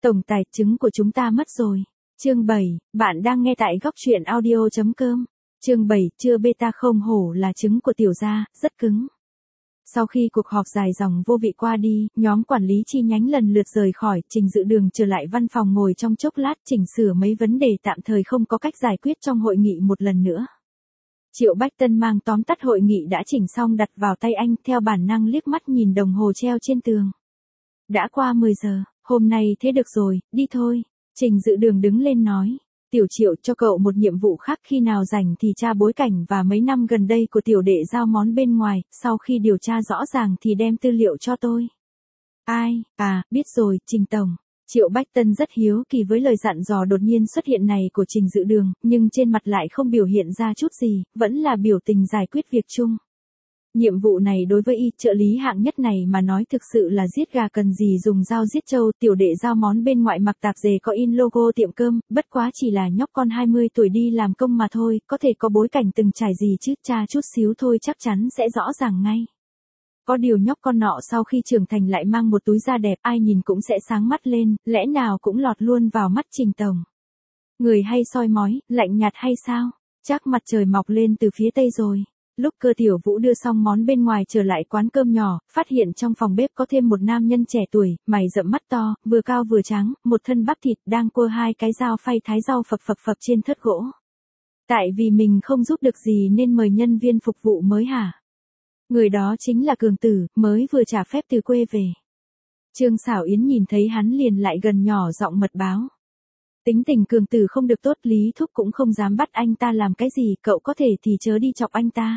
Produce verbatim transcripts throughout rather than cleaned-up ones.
Tổng tài trứng của chúng ta mất rồi. Chương bảy, bạn đang nghe tại góc truyện audio chấm com. Chương bảy, chưa beta không hổ là trứng của tiểu gia, rất cứng. Sau khi cuộc họp dài dòng vô vị qua đi, nhóm quản lý chi nhánh lần lượt rời khỏi, Trình Dự Đường trở lại văn phòng ngồi trong chốc lát chỉnh sửa mấy vấn đề tạm thời không có cách giải quyết trong hội nghị một lần nữa. Triệu Bách Tân mang tóm tắt hội nghị đã chỉnh xong đặt vào tay anh, theo bản năng liếc mắt nhìn đồng hồ treo trên tường. Đã qua mười giờ, hôm nay thế được rồi, đi thôi. Trình Dự Đường đứng lên nói. Tiểu Triệu, cho cậu một nhiệm vụ khác, khi nào rảnh thì tra bối cảnh và mấy năm gần đây của tiểu đệ giao món bên ngoài, sau khi điều tra rõ ràng thì đem tư liệu cho tôi. Ai, à, biết rồi, Trình Tổng. Triệu Bách Tân rất hiếu kỳ với lời dặn dò đột nhiên xuất hiện này của Trình Dự Đường, nhưng trên mặt lại không biểu hiện ra chút gì, vẫn là biểu tình giải quyết việc chung. Nhiệm vụ này đối với y trợ lý hạng nhất này mà nói thực sự là giết gà cần gì dùng dao giết trâu. Tiểu đệ giao món bên ngoại mặc tạp dề có in logo tiệm cơm, bất quá chỉ là nhóc con hai mươi tuổi đi làm công mà thôi, có thể có bối cảnh từng trải gì chứ, tra chút xíu thôi chắc chắn sẽ rõ ràng ngay. Có điều nhóc con nọ sau khi trưởng thành lại mang một túi da đẹp, ai nhìn cũng sẽ sáng mắt lên, lẽ nào cũng lọt luôn vào mắt Trình Tổng. Người hay soi mói, lạnh nhạt hay sao? Chắc mặt trời mọc lên từ phía tây rồi. Lúc Cơ Tiểu Vũ đưa xong món bên ngoài trở lại quán cơm nhỏ, phát hiện trong phòng bếp có thêm một nam nhân trẻ tuổi, mày rậm mắt to, vừa cao vừa trắng, một thân bắp thịt, đang cua hai cái dao phay thái rau phập phập phập trên thớt gỗ. Tại vì mình không giúp được gì nên mời nhân viên phục vụ mới hả? Người đó chính là Cường Tử, mới vừa trả phép từ quê về. Trương Sảo Yến nhìn thấy hắn liền lại gần nhỏ giọng mật báo. Tính tình Cường Tử không được tốt, Lý Thúc cũng không dám bắt anh ta làm cái gì, cậu có thể thì chớ đi chọc anh ta.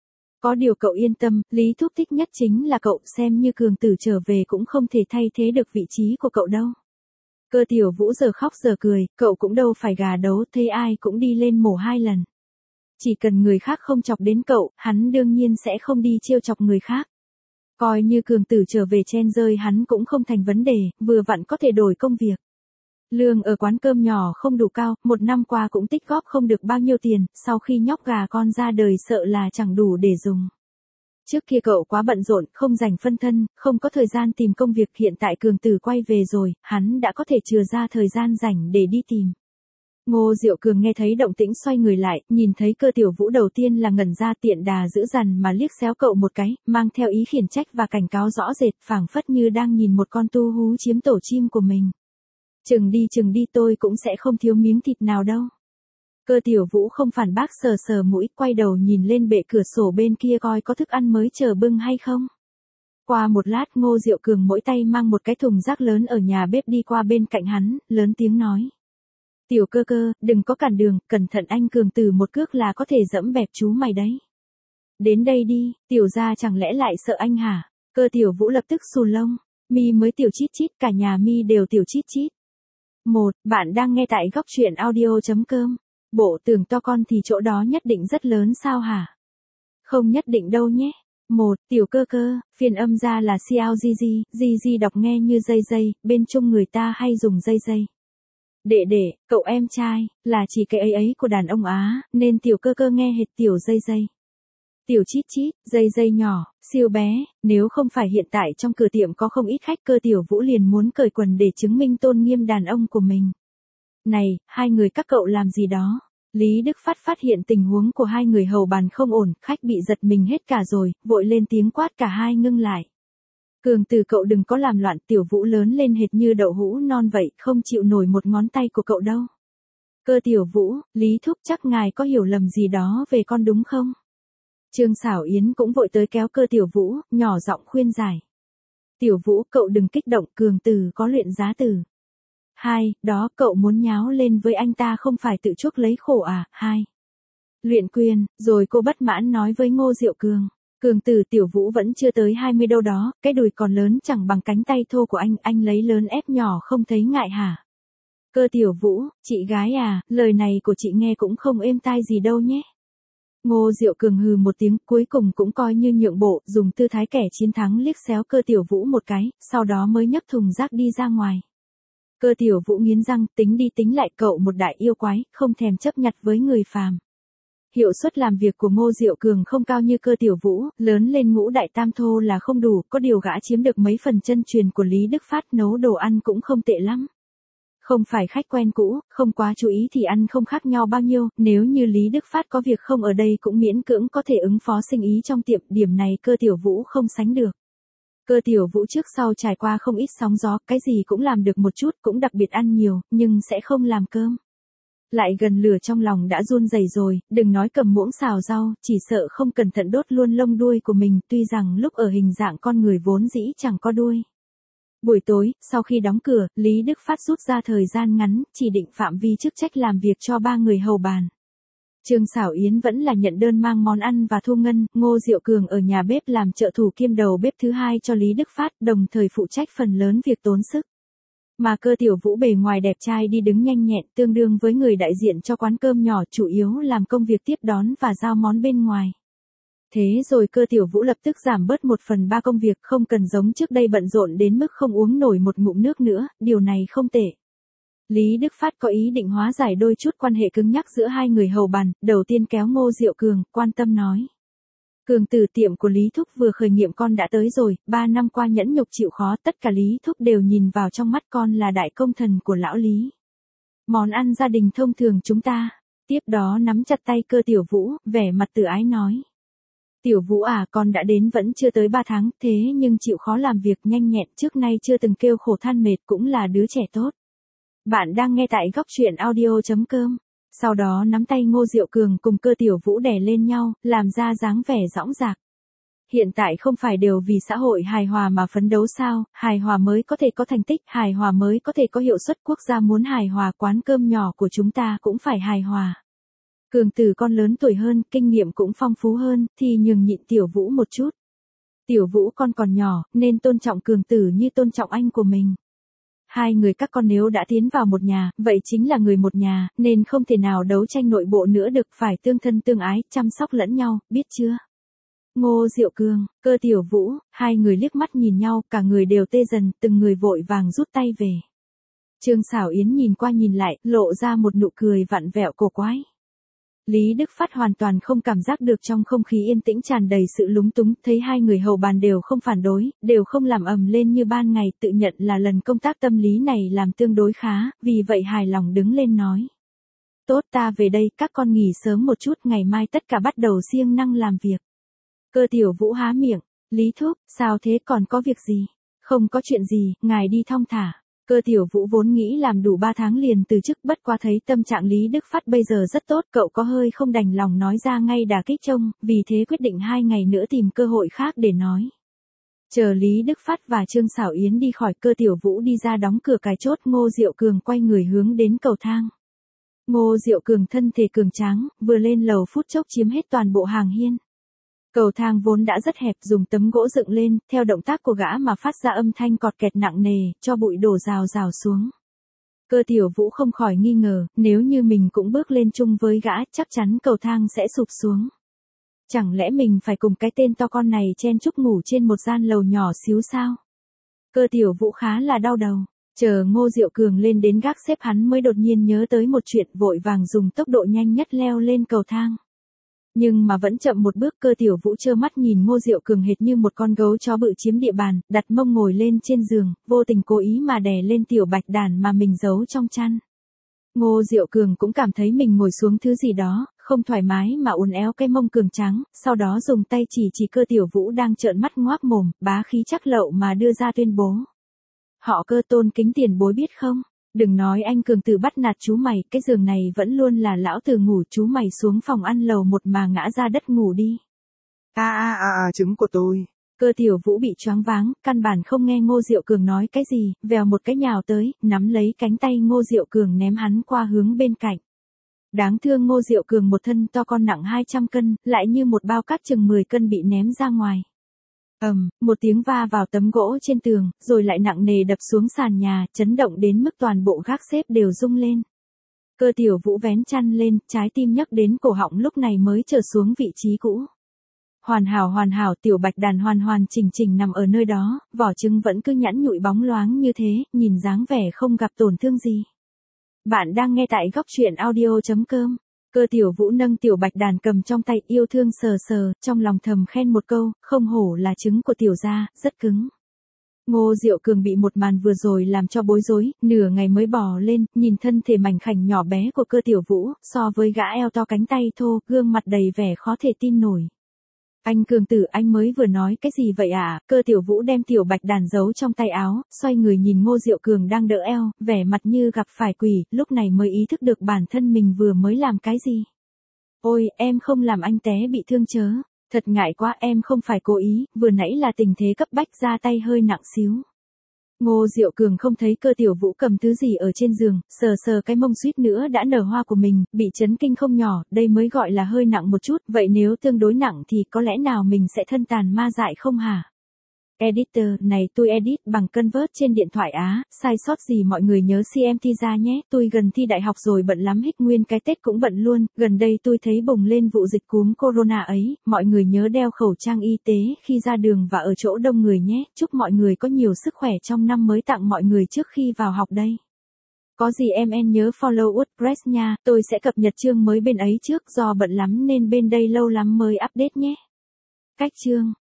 Có điều cậu yên tâm, Lý Thúc thích nhất chính là cậu, xem như Cường Tử trở về cũng không thể thay thế được vị trí của cậu đâu. Cơ Tiểu Vũ giờ khóc giờ cười, cậu cũng đâu phải gà đấu, thấy ai cũng đi lên mổ hai lần. Chỉ cần người khác không chọc đến cậu, hắn đương nhiên sẽ không đi trêu chọc người khác. Coi như Cường Tử trở về chen rơi hắn cũng không thành vấn đề, vừa vặn có thể đổi công việc. Lương ở quán cơm nhỏ không đủ cao, một năm qua cũng tích góp không được bao nhiêu tiền, sau khi nhóc gà con ra đời sợ là chẳng đủ để dùng. Trước kia cậu quá bận rộn, không dành phân thân, không có thời gian tìm công việc, hiện tại Cường Tử quay về rồi, hắn đã có thể chừa ra thời gian rảnh để đi tìm. Ngô Diệu Cường nghe thấy động tĩnh xoay người lại, nhìn thấy Cơ Tiểu Vũ đầu tiên là ngẩn ra, tiện đà dữ dằn mà liếc xéo cậu một cái, mang theo ý khiển trách và cảnh cáo rõ rệt, phảng phất như đang nhìn một con tu hú chiếm tổ chim của mình. Chừng đi chừng đi, tôi cũng sẽ không thiếu miếng thịt nào đâu. Cơ Tiểu Vũ không phản bác, sờ sờ mũi, quay đầu nhìn lên bệ cửa sổ bên kia coi có thức ăn mới chờ bưng hay không. Qua một lát Ngô Diệu Cường mỗi tay mang một cái thùng rác lớn ở nhà bếp đi qua bên cạnh hắn, lớn tiếng nói. Tiểu Cơ Cơ, đừng có cản đường, cẩn thận anh Cường Tử một cước là có thể dẫm bẹp chú mày đấy. Đến đây đi, tiểu gia chẳng lẽ lại sợ anh hả? Cơ Tiểu Vũ lập tức xù lông, mi mới tiểu chít chít, cả nhà mi đều tiểu chít chít. Một, bạn đang nghe tại góc truyện audio chấm com. Bộ tưởng to con thì chỗ đó nhất định rất lớn sao hả? Không nhất định đâu nhé. Một, Tiểu Cơ Cơ, phiên âm ra là xiao di di, di di đọc nghe như dây dây, bên Trung người ta hay dùng dây dây. Đệ đệ, cậu em trai, là chỉ cái ấy ấy của đàn ông Á, nên Tiểu Cơ Cơ nghe hệt tiểu dây dây. Tiểu chít chít, dây dây nhỏ, siêu bé, nếu không phải hiện tại trong cửa tiệm có không ít khách, Cơ Tiểu Vũ liền muốn cởi quần để chứng minh tôn nghiêm đàn ông của mình. Này, hai người các cậu làm gì đó? Lý Đức Phát phát hiện tình huống của hai người hầu bàn không ổn, khách bị giật mình hết cả rồi, vội lên tiếng quát cả hai ngưng lại. Cường Tử, cậu đừng có làm loạn, Tiểu Vũ lớn lên hệt như đậu hũ non vậy, không chịu nổi một ngón tay của cậu đâu. Cơ Tiểu Vũ, Lý Thúc, chắc ngài có hiểu lầm gì đó về con đúng không? Trương Sảo Yến cũng vội tới kéo Cơ Tiểu Vũ, nhỏ giọng khuyên giải. Tiểu Vũ, cậu đừng kích động, Cường Tử có luyện giá tử. Hai, đó, cậu muốn nháo lên với anh ta không phải tự chuốc lấy khổ à? Hai. Luyện quyền, rồi cô bất mãn nói với Ngô Diệu Cường. Cường Tử, Tiểu Vũ vẫn chưa tới hai mươi đâu đó, cái đùi còn lớn chẳng bằng cánh tay thô của anh, anh lấy lớn ép nhỏ không thấy ngại hả? Cơ Tiểu Vũ, chị gái à, lời này của chị nghe cũng không êm tai gì đâu nhé. Ngô Diệu Cường hừ một tiếng, cuối cùng cũng coi như nhượng bộ, dùng tư thái kẻ chiến thắng liếc xéo Cơ Tiểu Vũ một cái, sau đó mới nhấc thùng rác đi ra ngoài. Cơ Tiểu Vũ nghiến răng, tính đi tính lại, cậu một đại yêu quái, không thèm chấp nhặt với người phàm. Hiệu suất làm việc của Ngô Diệu Cường không cao như Cơ Tiểu Vũ, lớn lên ngũ đại tam thô là không đủ, có điều gã chiếm được mấy phần chân truyền của Lý Đức Phát, nấu đồ ăn cũng không tệ lắm. Không phải khách quen cũ, không quá chú ý thì ăn không khác nhau bao nhiêu, nếu như Lý Đức Phát có việc không ở đây cũng miễn cưỡng có thể ứng phó sinh ý trong tiệm, điểm này Cơ Tiểu Vũ không sánh được. Cơ Tiểu Vũ trước sau trải qua không ít sóng gió, cái gì cũng làm được một chút, cũng đặc biệt ăn nhiều, nhưng sẽ không làm cơm. Lại gần lửa trong lòng đã run rẩy rồi, đừng nói cầm muỗng xào rau, chỉ sợ không cẩn thận đốt luôn lông đuôi của mình, tuy rằng lúc ở hình dạng con người vốn dĩ chẳng có đuôi. Buổi tối, sau khi đóng cửa, Lý Đức Phát rút ra thời gian ngắn, chỉ định phạm vi chức trách làm việc cho ba người hầu bàn. Trương Xảo Yến vẫn là nhận đơn mang món ăn và thu ngân, Ngô Diệu Cường ở nhà bếp làm trợ thủ kiêm đầu bếp thứ hai cho Lý Đức Phát, đồng thời phụ trách phần lớn việc tốn sức. Mà Cơ Tiểu Vũ bề ngoài đẹp trai đi đứng nhanh nhẹn, tương đương với người đại diện cho quán cơm nhỏ, chủ yếu làm công việc tiếp đón và giao món bên ngoài. Thế rồi Cơ Tiểu Vũ lập tức giảm bớt một phần ba công việc, không cần giống trước đây bận rộn đến mức không uống nổi một ngụm nước nữa, điều này không tệ. Lý Đức Phát có ý định hóa giải đôi chút quan hệ cứng nhắc giữa hai người hầu bàn, đầu tiên kéo Ngô Diệu Cường, quan tâm nói. Cường từ tiệm của Lý Thúc vừa khởi nghiệm con đã tới rồi, ba năm qua nhẫn nhục chịu khó, tất cả Lý Thúc đều nhìn vào trong mắt con là đại công thần của lão Lý. Món ăn gia đình thông thường chúng ta. Tiếp đó nắm chặt tay Cơ Tiểu Vũ, vẻ mặt tự ái nói. Tiểu Vũ à, con đã đến vẫn chưa tới ba tháng, thế nhưng chịu khó làm việc nhanh nhẹn, trước nay chưa từng kêu khổ than mệt, cũng là đứa trẻ tốt. Bạn đang nghe tại góc truyện audio chấm com. Sau đó nắm tay Ngô Diệu Cường cùng Cơ Tiểu Vũ đè lên nhau, làm ra dáng vẻ dõng dạc. Hiện tại không phải đều vì xã hội hài hòa mà phấn đấu sao, hài hòa mới có thể có thành tích, hài hòa mới có thể có hiệu suất, quốc gia muốn hài hòa, quán cơm nhỏ của chúng ta cũng phải hài hòa. Cường từ con lớn tuổi hơn, kinh nghiệm cũng phong phú hơn, thì nhường nhịn Tiểu Vũ một chút. Tiểu Vũ con còn nhỏ, nên tôn trọng Cường tử như tôn trọng anh của mình. Hai người các con nếu đã tiến vào một nhà, vậy chính là người một nhà, nên không thể nào đấu tranh nội bộ nữa được, phải tương thân tương ái, chăm sóc lẫn nhau, biết chưa? Ngô Diệu Cường, Cơ Tiểu Vũ, hai người liếc mắt nhìn nhau, cả người đều tê dần, từng người vội vàng rút tay về. Trương Xảo Yến nhìn qua nhìn lại, lộ ra một nụ cười vặn vẹo cổ quái. Lý Đức Phát hoàn toàn không cảm giác được trong không khí yên tĩnh tràn đầy sự lúng túng, thấy hai người hầu bàn đều không phản đối, đều không làm ầm lên như ban ngày, tự nhận là lần công tác tâm lý này làm tương đối khá, vì vậy hài lòng đứng lên nói. Tốt, ta về đây, các con nghỉ sớm một chút, ngày mai tất cả bắt đầu siêng năng làm việc. Cơ Tiểu Vũ há miệng, Lý Thúc, sao thế, còn có việc gì? Không có chuyện gì, ngài đi thong thả. Cơ Tiểu Vũ vốn nghĩ làm đủ ba tháng liền từ chức, bất qua thấy tâm trạng Lý Đức Phát bây giờ rất tốt, cậu có hơi không đành lòng nói ra ngay đả kích trông, vì thế quyết định hai ngày nữa tìm cơ hội khác để nói. Chờ Lý Đức Phát và Trương Xảo Yến đi khỏi, Cơ Tiểu Vũ đi ra đóng cửa cài chốt, Ngô Diệu Cường quay người hướng đến cầu thang. Ngô Diệu Cường thân thể cường tráng, vừa lên lầu phút chốc chiếm hết toàn bộ hàng hiên. Cầu thang vốn đã rất hẹp, dùng tấm gỗ dựng lên, theo động tác của gã mà phát ra âm thanh cọt kẹt nặng nề, cho bụi đổ rào rào xuống. Cơ Tiểu Vũ không khỏi nghi ngờ, nếu như mình cũng bước lên chung với gã, chắc chắn cầu thang sẽ sụp xuống. Chẳng lẽ mình phải cùng cái tên to con này chen chúc ngủ trên một gian lầu nhỏ xíu sao? Cơ Tiểu Vũ khá là đau đầu. Chờ Ngô Diệu Cường lên đến gác xếp, hắn mới đột nhiên nhớ tới một chuyện, vội vàng dùng tốc độ nhanh nhất leo lên cầu thang. Nhưng mà vẫn chậm một bước, Cơ Tiểu Vũ trơ mắt nhìn Ngô Diệu Cường hệt như một con gấu chó bự chiếm địa bàn, đặt mông ngồi lên trên giường, vô tình cố ý mà đè lên tiểu bạch đàn mà mình giấu trong chăn. Ngô Diệu Cường cũng cảm thấy mình ngồi xuống thứ gì đó, không thoải mái mà uốn éo cái mông cường tráng, sau đó dùng tay chỉ chỉ Cơ Tiểu Vũ đang trợn mắt ngoác mồm, bá khí chắc lậu mà đưa ra tuyên bố. Họ Cơ, tôn kính tiền bối biết không? Đừng nói anh Cường tử bắt nạt chú mày, cái giường này vẫn luôn là lão tử ngủ, chú mày xuống phòng ăn lầu một mà ngã ra đất ngủ đi. A a a a trứng của tôi. Cơ Tiểu Vũ bị choáng váng, căn bản không nghe Ngô Diệu Cường nói cái gì, vèo một cái nhào tới, nắm lấy cánh tay Ngô Diệu Cường ném hắn qua hướng bên cạnh. Đáng thương Ngô Diệu Cường một thân to con nặng hai trăm cân, lại như một bao cát chừng mười cân bị ném ra ngoài. ầm, um, một tiếng va vào tấm gỗ trên tường, rồi lại nặng nề đập xuống sàn nhà, chấn động đến mức toàn bộ gác xếp đều rung lên. Cơ Tiểu Vũ vén chăn lên, trái tim nhấc đến cổ họng lúc này mới trở xuống vị trí cũ. Hoàn hảo hoàn hảo, tiểu bạch đàn hoàn hoàn chỉnh chỉnh nằm ở nơi đó, vỏ trứng vẫn cứ nhẵn nhụi bóng loáng như thế, nhìn dáng vẻ không gặp tổn thương gì. Bạn đang nghe tại góc truyện audio chấm com. Cơ Tiểu Vũ nâng tiểu bạch đàn cầm trong tay, yêu thương sờ sờ, trong lòng thầm khen một câu, không hổ là trứng của tiểu gia, rất cứng. Ngô Diệu Cường bị một màn vừa rồi làm cho bối rối, nửa ngày mới bò lên, nhìn thân thể mảnh khảnh nhỏ bé của Cơ Tiểu Vũ, so với gã eo to cánh tay thô, gương mặt đầy vẻ khó thể tin nổi. Anh Cường tử, anh mới vừa nói cái gì vậy ạ? À? Cơ Tiểu Vũ đem tiểu bạch đàn giấu trong tay áo, xoay người nhìn Ngô Diệu Cường đang đỡ eo, vẻ mặt như gặp phải quỷ, lúc này mới ý thức được bản thân mình vừa mới làm cái gì. Ôi, em không làm anh té bị thương chớ. Thật ngại quá, em không phải cố ý, vừa nãy là tình thế cấp bách, ra tay hơi nặng xíu. Ngô Diệu Cường không thấy Cơ Tiểu Vũ cầm thứ gì ở trên giường, sờ sờ cái mông suýt nữa đã nở hoa của mình, bị chấn kinh không nhỏ, đây mới gọi là hơi nặng một chút, vậy nếu tương đối nặng thì có lẽ nào mình sẽ thân tàn ma dại không hả? Editor, này tôi edit bằng Convert trên điện thoại á, sai sót gì mọi người nhớ xê em tê ra nhé, tôi gần thi đại học rồi bận lắm hết nguyên cái Tết cũng bận luôn, gần đây tôi thấy bùng lên vụ dịch cúm corona ấy, mọi người nhớ đeo khẩu trang y tế khi ra đường và ở chỗ đông người nhé, chúc mọi người có nhiều sức khỏe trong năm mới, tặng mọi người trước khi vào học đây. Có gì em en nhớ follow WordPress nha, tôi sẽ cập nhật chương mới bên ấy trước, do bận lắm nên bên đây lâu lắm mới update nhé. Cách chương